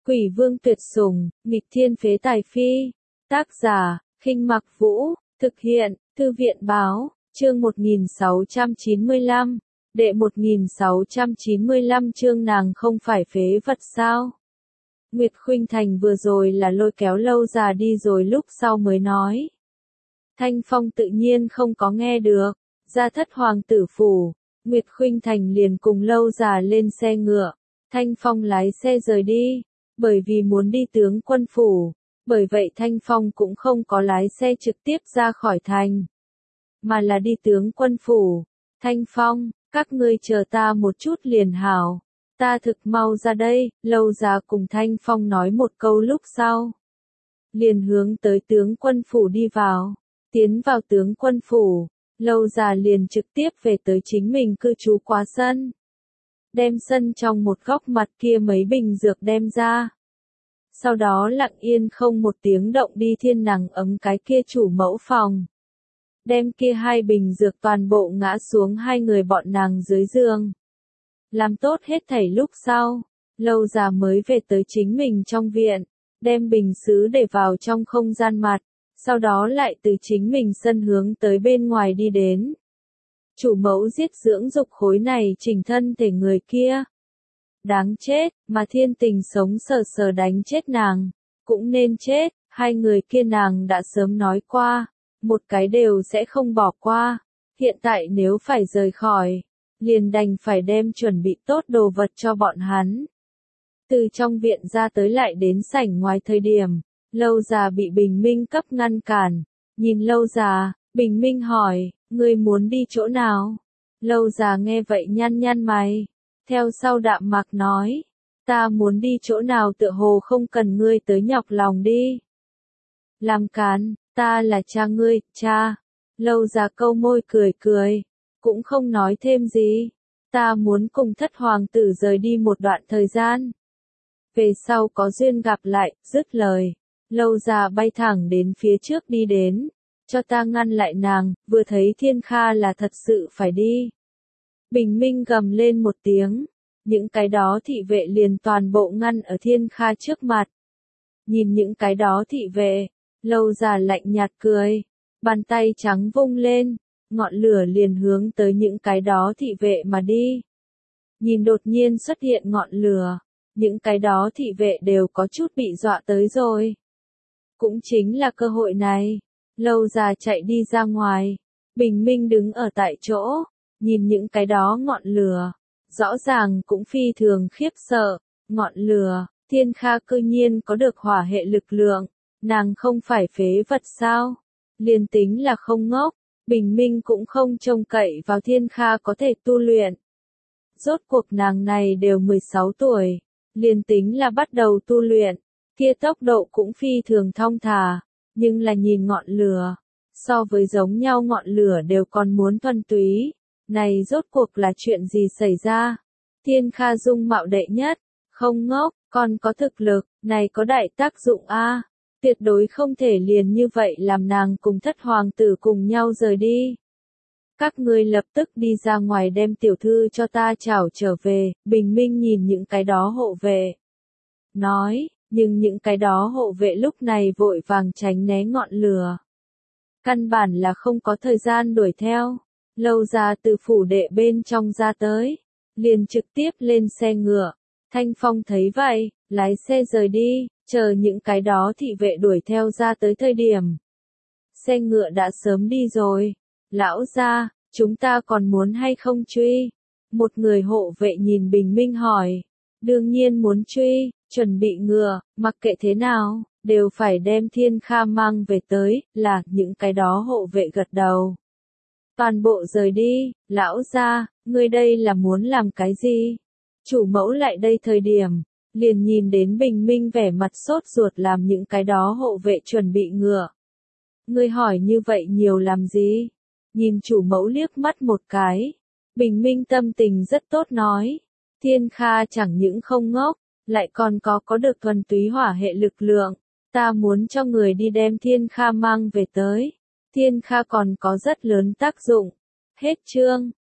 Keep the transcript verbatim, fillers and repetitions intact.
Quỷ vương tuyệt sủng, nghịch thiên phế tài phi. Tác giả, Khinh Mặc Vũ, thực hiện, Thư viện Báo, chương một nghìn sáu trăm chín mươi lăm, đệ một nghìn sáu trăm chín mươi lăm chương nàng không phải phế vật sao? Nguyệt Khuynh Thành vừa rồi là lôi kéo Lâu Già đi rồi lúc sau mới nói. Thanh Phong tự nhiên không có nghe được, ra thất hoàng tử phủ, Nguyệt Khuynh Thành liền cùng Lâu Già lên xe ngựa, Thanh Phong lái xe rời đi, bởi vì muốn đi tướng quân phủ, bởi vậy Thanh Phong cũng không có lái xe trực tiếp ra khỏi thành, mà là đi tướng quân phủ. Thanh Phong, các ngươi chờ ta một chút liền hảo, ta thực mau ra đây. Lâu Già cùng Thanh Phong nói một câu lúc sau, liền hướng tới tướng quân phủ đi vào. Tiến vào tướng quân phủ, Lâu Già liền trực tiếp về tới chính mình cư trú quá sân. Đem sân trong một góc mặt kia mấy bình dược đem ra. Sau đó lặng yên không một tiếng động đi thiên nắng ấm cái kia chủ mẫu phòng. Đem kia hai bình dược toàn bộ ngã xuống hai người bọn nàng dưới giường. Làm tốt hết thảy lúc sau, Lâu Già mới về tới chính mình trong viện, đem bình sứ để vào trong không gian mặt. Sau đó lại từ chính mình sân hướng tới bên ngoài đi đến. Chủ mẫu giết dưỡng dục khối này chỉnh thân thể người kia. Đáng chết, mà thiên tình sống sờ sờ đánh chết nàng. Cũng nên chết, hai người kia nàng đã sớm nói qua. Một cái đều sẽ không bỏ qua. Hiện tại nếu phải rời khỏi, liền đành phải đem chuẩn bị tốt đồ vật cho bọn hắn. Từ trong viện ra tới lại đến sảnh ngoài thời điểm. Lâu Già bị Bình Minh cấp ngăn cản, nhìn Lâu Già, Bình Minh hỏi, ngươi muốn đi chỗ nào? Lâu Già nghe vậy nhăn nhăn mày, theo sau đạm mạc nói, ta muốn đi chỗ nào tựa hồ không cần ngươi tới nhọc lòng đi. Làm càn, ta là cha ngươi, cha. Lâu Già câu môi cười cười, cũng không nói thêm gì, ta muốn cùng thất hoàng tử rời đi một đoạn thời gian. Về sau có duyên gặp lại, dứt lời. Lâu Già bay thẳng đến phía trước đi đến, cho ta ngăn lại nàng, vừa thấy Thiên Kha là thật sự phải đi. Bình Minh gầm lên một tiếng, những cái đó thị vệ liền toàn bộ ngăn ở Thiên Kha trước mặt. Nhìn những cái đó thị vệ, Lâu Già lạnh nhạt cười, bàn tay trắng vung lên, ngọn lửa liền hướng tới những cái đó thị vệ mà đi. Nhìn đột nhiên xuất hiện ngọn lửa, những cái đó thị vệ đều có chút bị dọa tới rồi. Cũng chính là cơ hội này, Lâu Già chạy đi ra ngoài, Bình Minh đứng ở tại chỗ, nhìn những cái đó ngọn lửa, rõ ràng cũng phi thường khiếp sợ, ngọn lửa, Thiên Kha cư nhiên có được hỏa hệ lực lượng, nàng không phải phế vật sao, liền tính là không ngốc, Bình Minh cũng không trông cậy vào Thiên Kha có thể tu luyện. Rốt cuộc nàng này đều mười sáu tuổi, liền tính là bắt đầu tu luyện. Kia tốc độ cũng phi thường thong thả, nhưng là nhìn ngọn lửa, so với giống nhau ngọn lửa đều còn muốn thuần túy, này rốt cuộc là chuyện gì xảy ra? Thiên Kha dung mạo đệ nhất, không ngốc, còn có thực lực, này có đại tác dụng a, tuyệt đối không thể liền như vậy làm nàng cùng thất hoàng tử cùng nhau rời đi. Các ngươi lập tức đi ra ngoài đem tiểu thư cho ta chảo trở về. Bình Minh nhìn những cái đó hộ vệ, nói. Nhưng những cái đó hộ vệ lúc này vội vàng tránh né ngọn lửa. Căn bản là không có thời gian đuổi theo. Lâu Già từ phủ đệ bên trong ra tới, liền trực tiếp lên xe ngựa. Thanh Phong thấy vậy, lái xe rời đi, chờ những cái đó thị vệ đuổi theo ra tới thời điểm. Xe ngựa đã sớm đi rồi. Lão gia, chúng ta còn muốn hay không truy? Một người hộ vệ nhìn Bình Minh hỏi. Đương nhiên muốn truy. Chuẩn bị ngựa, mặc kệ thế nào, đều phải đem Thiên Kha mang về tới, là, những cái đó hộ vệ gật đầu. Toàn bộ rời đi, lão gia, ngươi đây là muốn làm cái gì? Chủ mẫu lại đây thời điểm, liền nhìn đến Bình Minh vẻ mặt sốt ruột làm những cái đó hộ vệ chuẩn bị ngựa. Ngươi hỏi như vậy nhiều làm gì? Nhìn chủ mẫu liếc mắt một cái, Bình Minh tâm tình rất tốt nói, Thiên Kha chẳng những không ngốc, lại còn có có được thuần túy hỏa hệ lực lượng, ta muốn cho người đi đem Thiên Kha mang về tới. Thiên Kha còn có rất lớn tác dụng. Hết chương.